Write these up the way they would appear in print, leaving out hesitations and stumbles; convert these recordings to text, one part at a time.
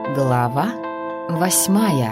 Глава 8.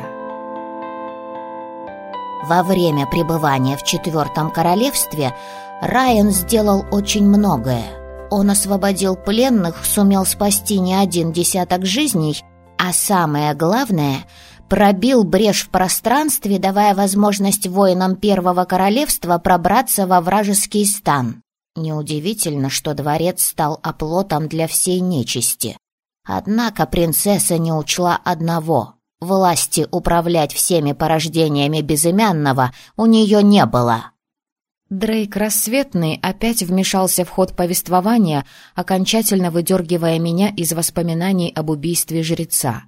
Во время пребывания в Четвертом Королевстве Райан сделал очень многое. Он освободил пленных, сумел спасти не один десяток жизней, а самое главное, пробил брешь в пространстве, давая возможность воинам Первого Королевства пробраться во вражеский стан. Неудивительно, что дворец стал оплотом для всей нечисти. Однако принцесса не учла одного: власти управлять всеми порождениями Безымянного у нее не было. Дрейк Рассветный опять вмешался в ход повествования, окончательно выдергивая меня из воспоминаний об убийстве жреца.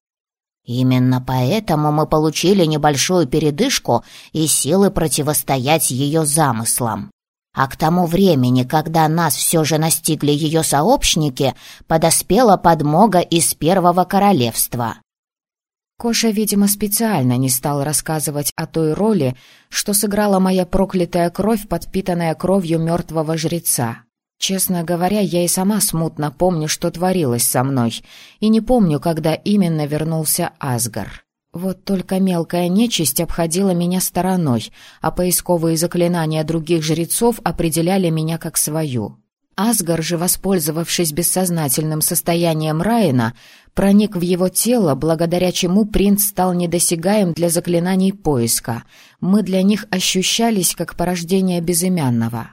Именно поэтому мы получили небольшую передышку и силы противостоять ее замыслам. А к тому времени, когда нас все же настигли ее сообщники, подоспела подмога из Первого Королевства. Коша, видимо, специально не стал рассказывать о той роли, что сыграла моя проклятая кровь, подпитанная кровью мертвого жреца. Честно говоря, я и сама смутно помню, что творилось со мной, и не помню, когда именно вернулся Асгар. Вот только мелкая нечисть обходила меня стороной, а поисковые заклинания других жрецов определяли меня как свою. Асгар же, воспользовавшись бессознательным состоянием Райана, проник в его тело, благодаря чему принц стал недосягаем для заклинаний поиска. Мы для них ощущались как порождение Безымянного.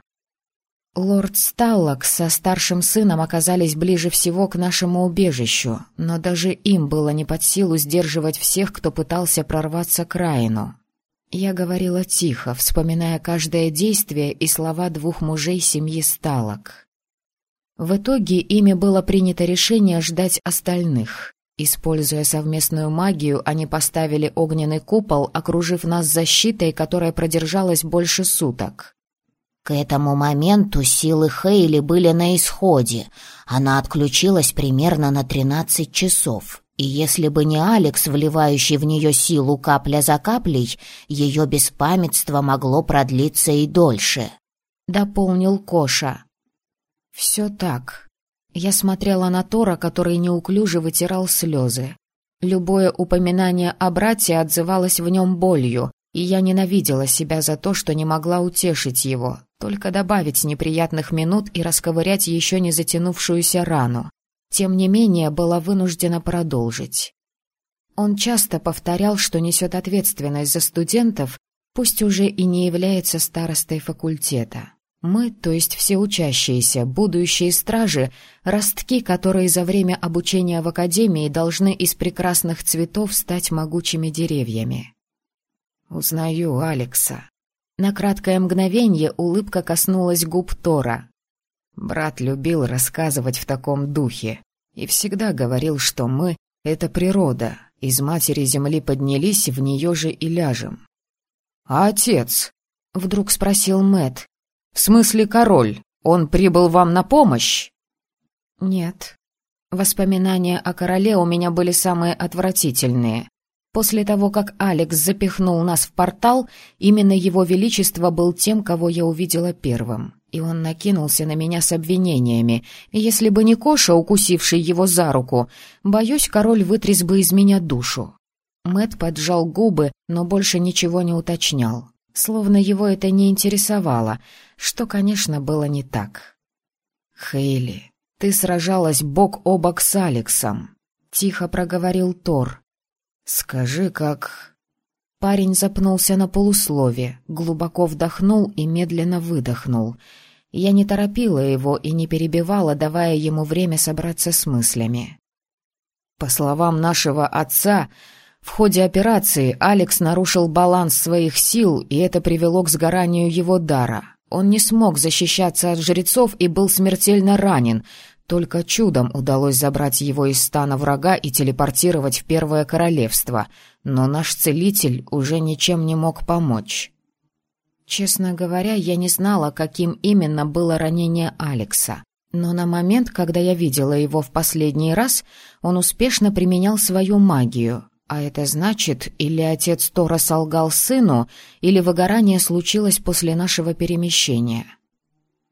Лорд Сталлок со старшим сыном оказались ближе всего к нашему убежищу, но даже им было не под силу сдерживать всех, кто пытался прорваться к Райану. Я говорила тихо, вспоминая каждое действие и слова двух мужей семьи Сталлок. В итоге ими было принято решение ждать остальных. Используя совместную магию, они поставили огненный купол, окружив нас защитой, которая продержалась больше суток. К этому моменту силы Хейли были на исходе. Она отключилась примерно на 13 часов. И если бы не Алекс, вливающий в нее силу капля за каплей, ее беспамятство могло продлиться и дольше, — дополнил Коша. Все так. Я смотрела на Тора, который неуклюже вытирал слезы. Любое упоминание о брате отзывалось в нем болью, и я ненавидела себя за то, что не могла утешить его, только добавить неприятных минут и расковырять еще не затянувшуюся рану. Тем не менее, была вынуждена продолжить. Он часто повторял, что несет ответственность за студентов, пусть уже и не является старостой факультета. Мы, то есть все учащиеся, будущие стражи, ростки, которые за время обучения в академии должны из прекрасных цветов стать могучими деревьями. Узнаю Алекса. На краткое мгновенье улыбка коснулась губ Тора. Брат любил рассказывать в таком духе и всегда говорил, что мы — это природа, из матери земли поднялись, в нее же и ляжем. «А отец?» — вдруг спросил Мэтт. «В смысле король? Он прибыл вам на помощь?» «Нет. Воспоминания о короле у меня были самые отвратительные. После того, как Алекс запихнул нас в портал, именно его величество был тем, кого я увидела первым. И он накинулся на меня с обвинениями. И если бы не Коша, укусивший его за руку, боюсь, король вытряс бы из меня душу». Мэтт поджал губы, но больше ничего не уточнял. Словно его это не интересовало, что, конечно, было не так. «Хейли, ты сражалась бок о бок с Алексом», — тихо проговорил Тор. «Скажи, как...» Парень запнулся на полуслове, глубоко вдохнул и медленно выдохнул. Я не торопила его и не перебивала, давая ему время собраться с мыслями. По словам нашего отца, в ходе операции Алекс нарушил баланс своих сил, и это привело к сгоранию его дара. Он не смог защищаться от жрецов и был смертельно ранен. Только чудом удалось забрать его из стана врага и телепортировать в Первое Королевство, но наш целитель уже ничем не мог помочь. Честно говоря, я не знала, каким именно было ранение Алекса. Но на момент, когда я видела его в последний раз, он успешно применял свою магию. А это значит, или отец Тора солгал сыну, или выгорание случилось после нашего перемещения.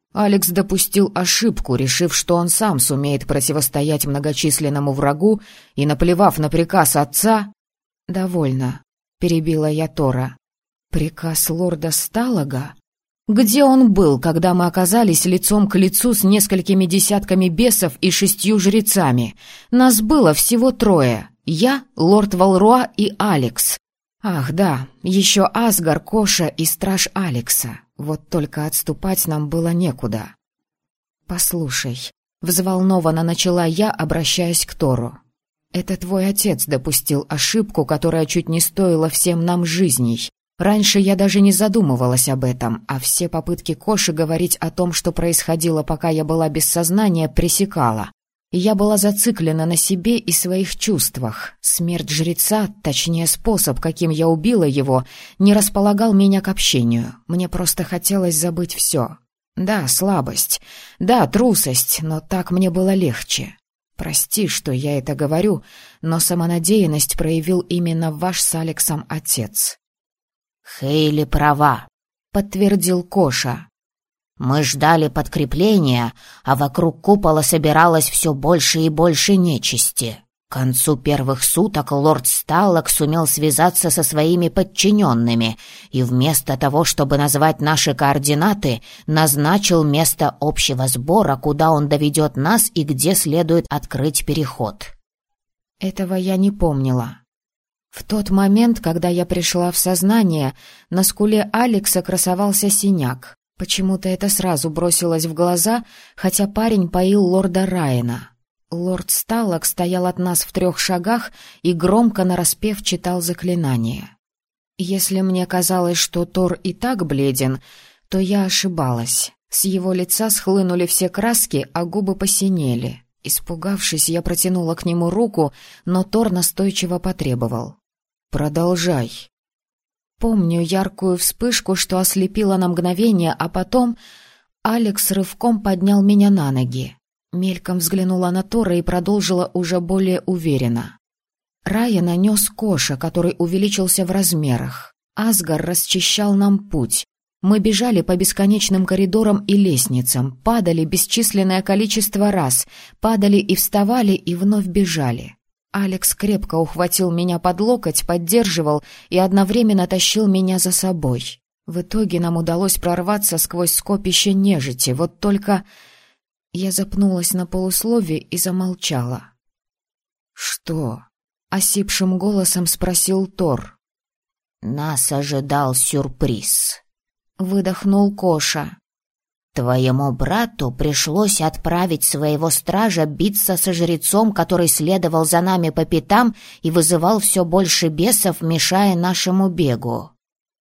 Алекс допустил ошибку, решив, что он сам сумеет противостоять многочисленному врагу, и, наплевав на приказ отца... «Довольно», — перебила я Тора. «Приказ лорда Сталлага? Где он был, когда мы оказались лицом к лицу с несколькими десятками бесов и 6 жрецами? Нас было всего 3. Я, лорд Валруа и Алекс. Ах, да, еще Асгар, Коша и страж Алекса. Вот только отступать нам было некуда». «Послушай», — взволнованно начала я, обращаясь к Тору. «Это твой отец допустил ошибку, которая чуть не стоила всем нам жизней. Раньше я даже не задумывалась об этом, а все попытки Коши говорить о том, что происходило, пока я была без сознания, пресекала. Я была зациклена на себе и своих чувствах. Смерть жреца, точнее способ, каким я убила его, не располагал меня к общению. Мне просто хотелось забыть все. Да, слабость, да, трусость, но так мне было легче. Прости, что я это говорю, но самонадеянность проявил именно ваш с Алексом отец». «Хейли права», — подтвердил Коша. «Мы ждали подкрепления, а вокруг купола собиралось все больше и больше нечисти. К концу первых суток лорд Сталлаг сумел связаться со своими подчиненными и вместо того, чтобы назвать наши координаты, назначил место общего сбора, куда он доведет нас и где следует открыть переход». Этого я не помнила. В тот момент, когда я пришла в сознание, на скуле Алекса красовался синяк. Почему-то это сразу бросилось в глаза, хотя парень поил лорда Райана. Лорд Сталлаг стоял от нас в 3 шагах и громко нараспев читал заклинание. Если мне казалось, что Тор и так бледен, то я ошибалась. С его лица схлынули все краски, а губы посинели. Испугавшись, я протянула к нему руку, но Тор настойчиво потребовал: «Продолжай». Помню яркую вспышку, что ослепила на мгновение, а потом Алекс рывком поднял меня на ноги. Мельком взглянула на Тора и продолжила уже более уверенно. Райана нес Коша, который увеличился в размерах. Асгар расчищал нам путь. Мы бежали по бесконечным коридорам и лестницам, падали бесчисленное количество раз, падали и вставали, и вновь бежали. Алекс крепко ухватил меня под локоть, поддерживал и одновременно тащил меня за собой. В итоге нам удалось прорваться сквозь скопище нежити, вот только... Я запнулась на полуслове и замолчала. «Что?» — осипшим голосом спросил Тор. «Нас ожидал сюрприз», — выдохнул Коша. «Твоему брату пришлось отправить своего стража биться со жрецом, который следовал за нами по пятам и вызывал все больше бесов, мешая нашему бегу».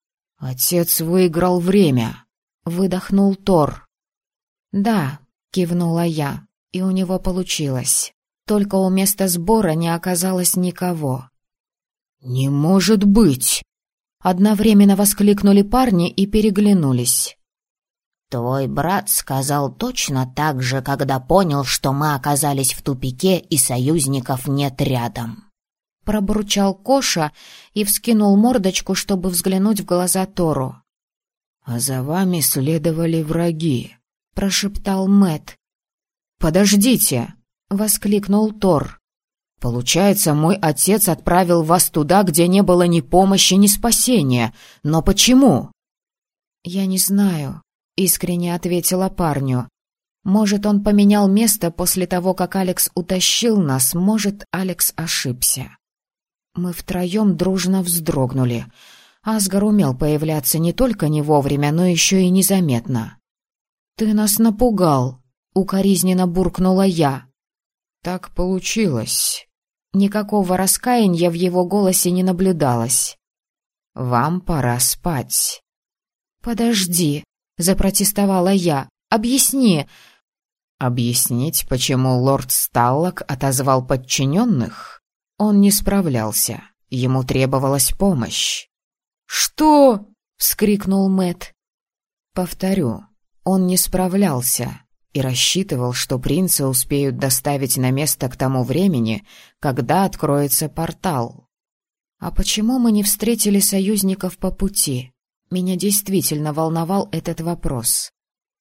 «Отец выиграл время», — выдохнул Тор. «Да», — кивнула я, — «и у него получилось. Только у места сбора не оказалось никого». «Не может быть!» — одновременно воскликнули парни и переглянулись. «Твой брат сказал точно так же, когда понял, что мы оказались в тупике и союзников нет рядом». Пробурчал Коша и вскинул мордочку, чтобы взглянуть в глаза Тору. «А за вами следовали враги», — прошептал Мэтт. «Подождите!» — воскликнул Тор. «Получается, мой отец отправил вас туда, где не было ни помощи, ни спасения. Но почему?» «Я не знаю», — искренне ответила парню. «Может, он поменял место после того, как Алекс утащил нас, может, Алекс ошибся». Мы втроем дружно вздрогнули. Асгар умел появляться не только не вовремя, но еще и незаметно. «Ты нас напугал», — укоризненно буркнула я. «Так получилось». Никакого раскаяния в его голосе не наблюдалось. «Вам пора спать». «Подожди», — запротестовала я. «Объясни». «Объяснить, почему лорд Сталлаг отозвал подчиненных? Он не справлялся. Ему требовалась помощь». «Что?» — вскрикнул Мэтт. «Повторю, он не справлялся и рассчитывал, что принца успеют доставить на место к тому времени, когда откроется портал. А почему мы не встретили союзников по пути? Меня действительно волновал этот вопрос».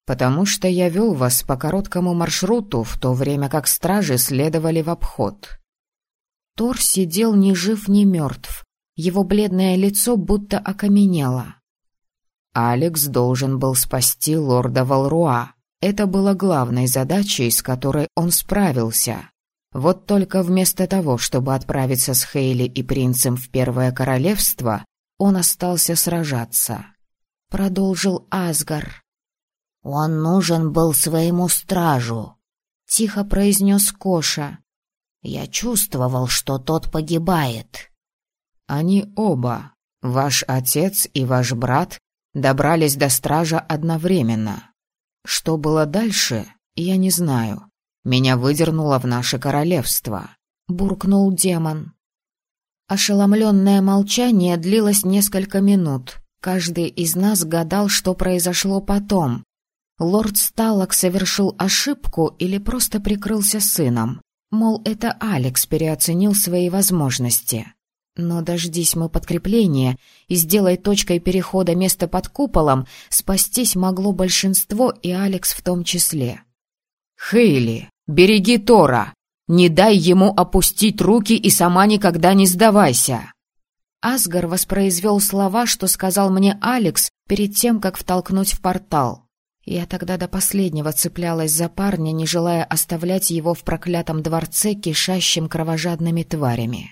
«Потому что я вел вас по короткому маршруту, в то время как стражи следовали в обход». Тор сидел ни жив, ни мертв. Его бледное лицо будто окаменело. «Алекс должен был спасти лорда Валруа. Это было главной задачей, с которой он справился. Вот только вместо того, чтобы отправиться с Хейли и принцем в Первое Королевство, он остался сражаться», — продолжил Асгар. «Он нужен был своему стражу», — тихо произнес Коша. «Я чувствовал, что тот погибает». «Они оба, ваш отец и ваш брат, добрались до стража одновременно. Что было дальше, я не знаю. Меня выдернуло в наше королевство», — буркнул демон. Ошеломленное молчание длилось несколько минут. Каждый из нас гадал, что произошло потом. Лорд Сталлок совершил ошибку или просто прикрылся сыном. Мол, это Алекс переоценил свои возможности. Но дождись мы подкрепления и сделай точкой перехода место под куполом, спастись могло большинство, и Алекс в том числе. «Хейли, береги Тора! Не дай ему опустить руки и сама никогда не сдавайся!» Асгар воспроизвел слова, что сказал мне Алекс перед тем, как втолкнуть в портал. Я тогда до последнего цеплялась за парня, не желая оставлять его в проклятом дворце, кишащем кровожадными тварями.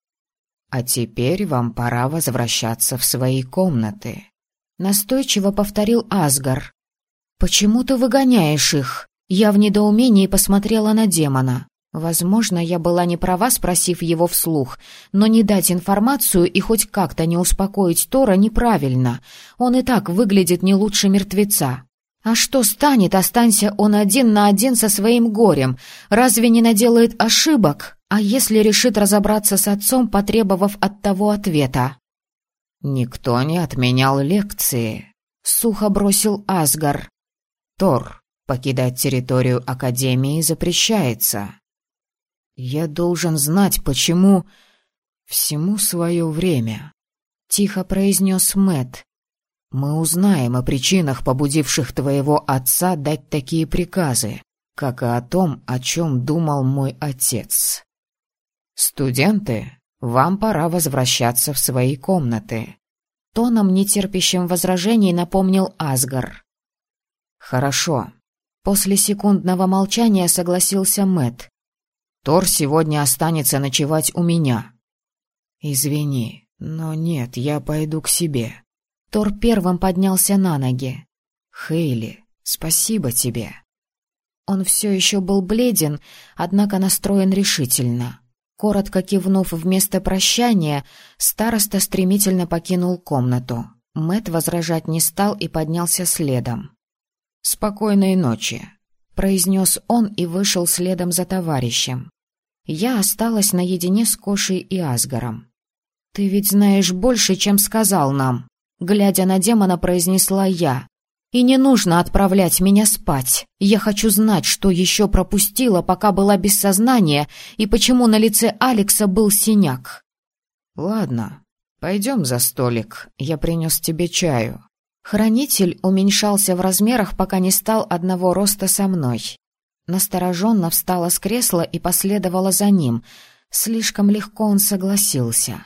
«А теперь вам пора возвращаться в свои комнаты», — настойчиво повторил Асгар. «Почему ты выгоняешь их?» Я в недоумении посмотрела на демона. Возможно, я была не права, спросив его вслух, но не дать информацию и хоть как-то не успокоить Тора неправильно. Он и так выглядит не лучше мертвеца. А что станет, останься он один на один со своим горем? Разве не наделает ошибок? А если решит разобраться с отцом, потребовав от того ответа? «Никто не отменял лекции», — сухо бросил Асгар. «Тор, покидать территорию Академии запрещается». «Я должен знать, почему...» «Всему свое время», — тихо произнес Мэтт. «Мы узнаем о причинах, побудивших твоего отца дать такие приказы, как и о том, о чем думал мой отец. Студенты, вам пора возвращаться в свои комнаты», — тоном, нетерпящим возражений, напомнил Асгар. «Хорошо». После секундного молчания согласился Мэтт. «Тор сегодня останется ночевать у меня». «Извини, но нет, я пойду к себе». Тор первым поднялся на ноги. «Хейли, спасибо тебе». Он все еще был бледен, однако настроен решительно. Коротко кивнув вместо прощания, староста стремительно покинул комнату. Мэтт возражать не стал и поднялся следом. «Спокойной ночи», — произнес он и вышел следом за товарищем. Я осталась наедине с Кошей и Асгаром. «Ты ведь знаешь больше, чем сказал нам», — глядя на демона, произнесла я. «И не нужно отправлять меня спать. Я хочу знать, что еще пропустила, пока была без сознания, и почему на лице Алекса был синяк». «Ладно, пойдем за столик, я принес тебе чаю». Хранитель уменьшался в размерах, пока не стал одного роста со мной. Настороженно встала с кресла и последовала за ним. Слишком легко он согласился.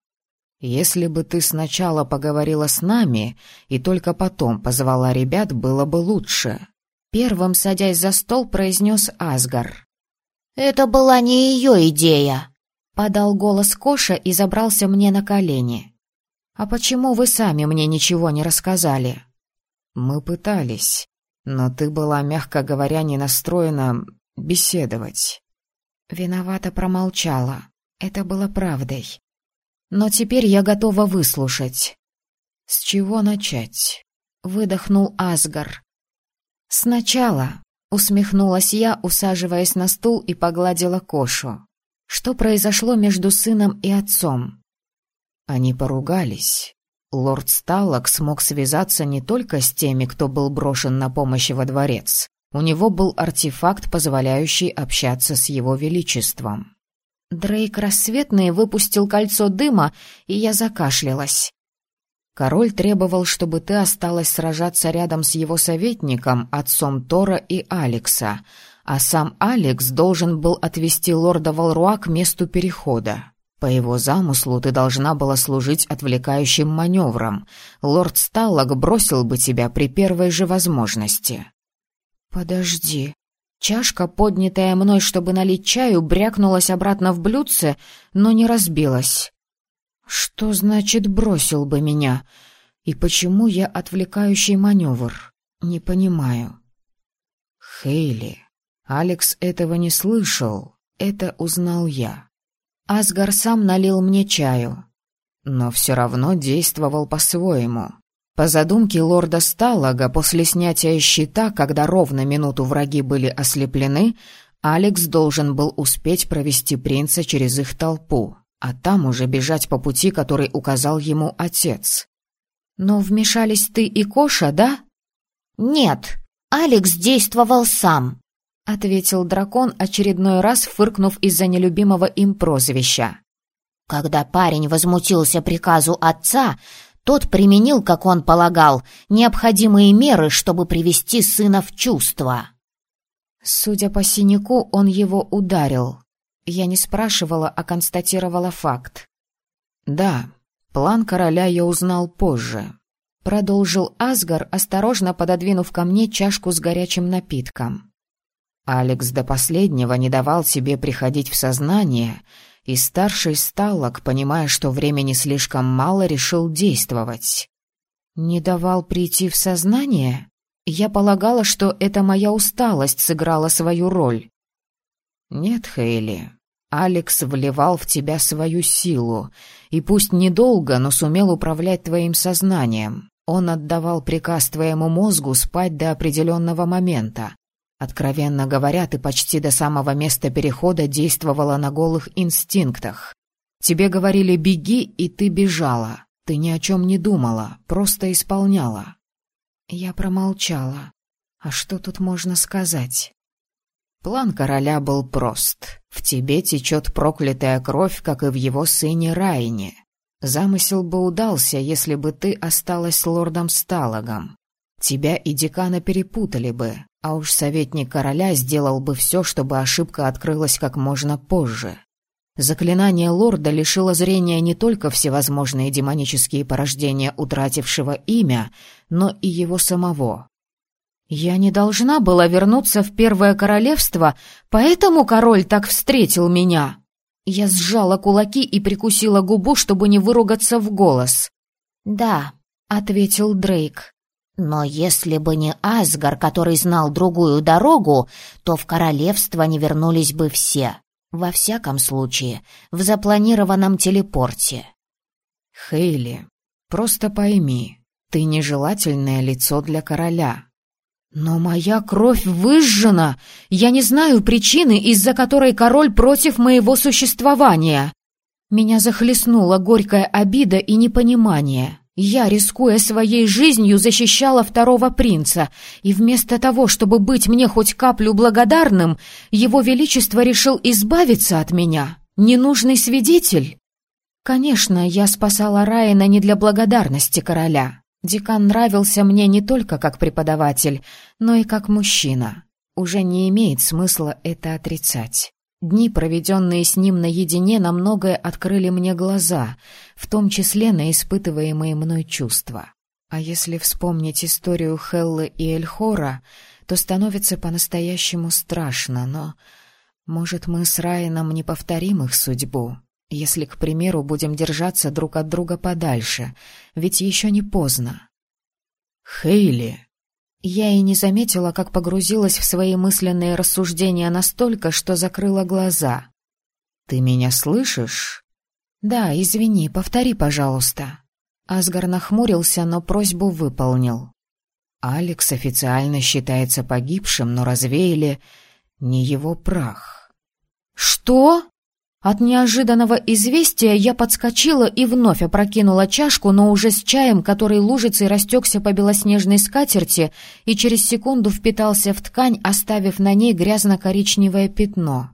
«Если бы ты сначала поговорила с нами и только потом позвала ребят, было бы лучше», — первым, садясь за стол, произнес Асгар. «Это была не ее идея», — подал голос Коша и забрался мне на колени. «А почему вы сами мне ничего не рассказали?» «Мы пытались, но ты была, мягко говоря, не настроена беседовать». Виновато промолчала. Это было правдой. Но теперь я готова выслушать. «С чего начать?» — выдохнул Асгар. «Сначала», — усмехнулась я, усаживаясь на стул и погладила Кошу. «Что произошло между сыном и отцом?» Они поругались. Лорд Сталлок смог связаться не только с теми, кто был брошен на помощь во дворец. У него был артефакт, позволяющий общаться с его величеством. Дрейк Рассветный выпустил кольцо дыма, и я закашлялась. Король требовал, чтобы ты осталась сражаться рядом с его советником, отцом Тора и Алекса, а сам Алекс должен был отвести лорда Валруа к месту перехода. По его замыслу ты должна была служить отвлекающим маневром. Лорд Сталлок бросил бы тебя при первой же возможности. Подожди. Чашка, поднятая мной, чтобы налить чаю, брякнулась обратно в блюдце, но не разбилась. Что значит «бросил бы меня»? И почему я отвлекающий маневр? Не понимаю. Хейли, Алекс этого не слышал, это узнал я. Асгар сам налил мне чаю, но все равно действовал по-своему. По задумке лорда Сталлога, после снятия щита, когда ровно минуту враги были ослеплены, Алекс должен был успеть провести принца через их толпу, а там уже бежать по пути, который указал ему отец. «Но вмешались ты и Коша, да?» «Нет, Алекс действовал сам», — ответил дракон, очередной раз фыркнув из-за нелюбимого им прозвища. «Когда парень возмутился приказу отца, тот применил, как он полагал, необходимые меры, чтобы привести сына в чувство». Судя по синяку, он его ударил. Я не спрашивала, а констатировала факт. «Да, план короля я узнал позже», — продолжил Асгар, осторожно пододвинув ко мне чашку с горячим напитком. Алекс до последнего не давал себе приходить в сознание, и старший Сталлок, понимая, что времени слишком мало, решил действовать. «Не давал прийти в сознание? Я полагала, что это моя усталость сыграла свою роль». «Нет, Хейли, Алекс вливал в тебя свою силу, и пусть недолго, но сумел управлять твоим сознанием. Он отдавал приказ твоему мозгу спать до определенного момента. Откровенно говоря, ты почти до самого места перехода действовала на голых инстинктах. Тебе говорили «беги», и ты бежала. Ты ни о чем не думала, просто исполняла». Я промолчала. А что тут можно сказать? План короля был прост. В тебе течет проклятая кровь, как и в его сыне Райне. Замысел бы удался, если бы ты осталась с лордом Сталлогом. Тебя и декана перепутали бы, а уж советник короля сделал бы все, чтобы ошибка открылась как можно позже. Заклинание лорда лишило зрения не только всевозможные демонические порождения утратившего имя, но и его самого. Я не должна была вернуться в Первое Королевство, поэтому король так встретил меня. Я сжала кулаки и прикусила губу, чтобы не выругаться в голос. «Да», — ответил Дрейк. «Но если бы не Асгар, который знал другую дорогу, то в королевство не вернулись бы все. Во всяком случае, в запланированном телепорте». «Хейли, просто пойми, ты нежелательное лицо для короля». «Но моя кровь выжжена! Я не знаю причины, из-за которой король против моего существования!» Меня захлестнула горькая обида и непонимание. Я, рискуя своей жизнью, защищала второго принца, и вместо того, чтобы быть мне хоть каплю благодарным, его величество решил избавиться от меня. Ненужный свидетель? Конечно, я спасала Райана не для благодарности короля. Декан нравился мне не только как преподаватель, но и как мужчина. Уже не имеет смысла это отрицать. Дни, проведенные с ним наедине, на многое открыли мне глаза, в том числе на испытываемые мной чувства. А если вспомнить историю Хеллы и Эльхора, то становится по-настоящему страшно, но, может, мы с Райаном не повторим их судьбу, если, к примеру, будем держаться друг от друга подальше, ведь еще не поздно. «Хейли!» Я и не заметила, как погрузилась в свои мысленные рассуждения настолько, что закрыла глаза. «Ты меня слышишь?» «Да, извини, повтори, пожалуйста». Асгар нахмурился, но просьбу выполнил. «Алекс официально считается погибшим, но развеяли не его прах». «Что?» От неожиданного известия я подскочила и вновь опрокинула чашку, но уже с чаем, который лужицей растекся по белоснежной скатерти и через секунду впитался в ткань, оставив на ней грязно-коричневое пятно.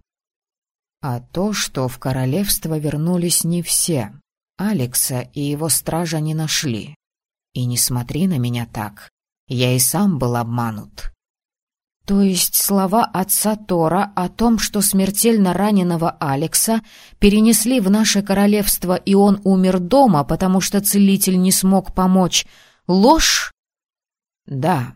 А то, что в королевство вернулись не все. Алекса и его стража не нашли. И не смотри на меня так. Я и сам был обманут». То есть слова отца Тора о том, что смертельно раненого Алекса перенесли в наше королевство, и он умер дома, потому что целитель не смог помочь, ложь? Да.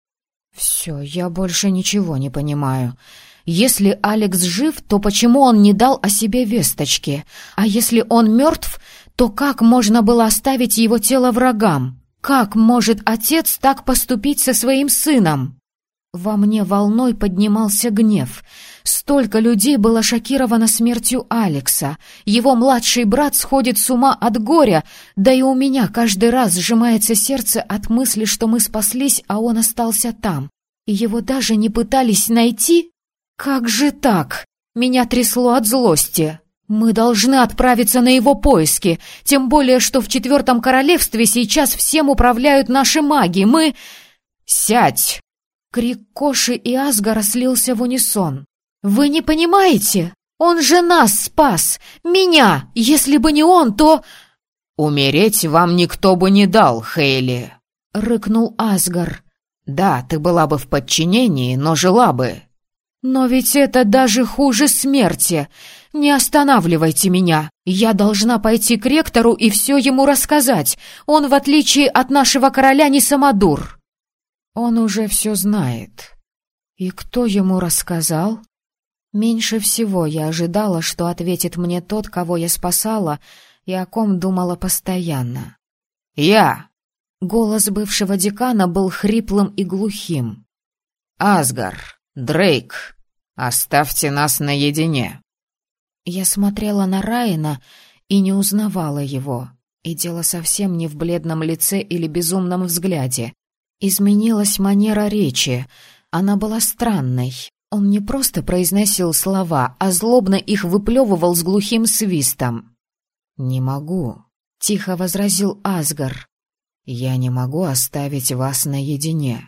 Все, я больше ничего не понимаю. Если Алекс жив, то почему он не дал о себе весточки? А если он мертв, то как можно было оставить его тело врагам? Как может отец так поступить со своим сыном? Во мне волной поднимался гнев. Столько людей было шокировано смертью Алекса. Его младший брат сходит с ума от горя, да и у меня каждый раз сжимается сердце от мысли, что мы спаслись, а он остался там. И его даже не пытались найти? Как же так? Меня трясло от злости. Мы должны отправиться на его поиски, тем более, что в 4 королевстве сейчас всем управляют наши маги. Мы... «Сядь!» Крик Коши и Асгара слился в унисон. «Вы не понимаете? Он же нас спас! Меня! Если бы не он, то...» «Умереть вам никто бы не дал, Хейли!» — рыкнул Асгар. «Да, ты была бы в подчинении, но жила бы». «Но ведь это даже хуже смерти! Не останавливайте меня! Я должна пойти к ректору и все ему рассказать! Он, в отличие от нашего короля, не самодур!» «Он уже все знает». «И кто ему рассказал?» Меньше всего я ожидала, что ответит мне тот, кого я спасала и о ком думала постоянно. «Я!» Голос бывшего декана был хриплым и глухим. «Асгар, Дрейк, оставьте нас наедине». Я смотрела на Райана и не узнавала его. И дело совсем не в бледном лице или безумном взгляде. Изменилась манера речи. Она была странной. Он не просто произносил слова, а злобно их выплевывал с глухим свистом. «Не могу», — тихо возразил Асгар. «Я не могу оставить вас наедине».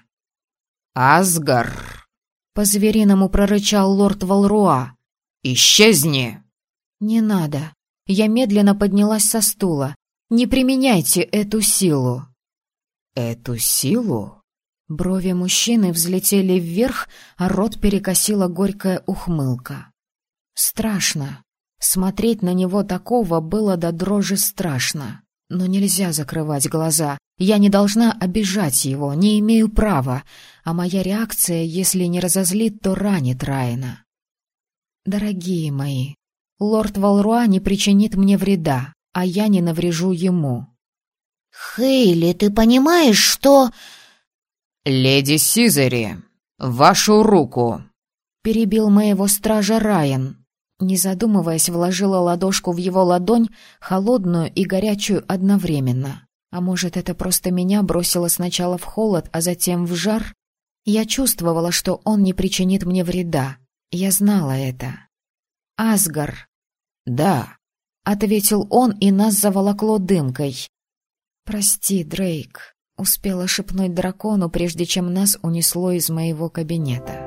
«Асгар!» — по-звериному прорычал лорд Валруа. «Исчезни!» «Не надо». Я медленно поднялась со стула. «Не применяйте эту силу». «Эту силу?» Брови мужчины взлетели вверх, а рот перекосила горькая ухмылка. Страшно. Смотреть на него такого было до дрожи страшно. Но нельзя закрывать глаза. Я не должна обижать его, не имею права. А моя реакция, если не разозлит, то ранит Райана. Дорогие мои, лорд Валруа не причинит мне вреда, а я не наврежу ему. «Хейли, ты понимаешь, что...» «Леди Сизери, вашу руку!» Перебил моего стража Райан. Не задумываясь, вложила ладошку в его ладонь, холодную и горячую одновременно. А может, это просто меня бросило сначала в холод, а затем в жар? Я чувствовала, что он не причинит мне вреда. Я знала это. «Асгар». «Да», — ответил он, и нас заволокло дымкой. «Прости, Дрейк», — успела шепнуть дракону, прежде чем нас унесло из моего кабинета.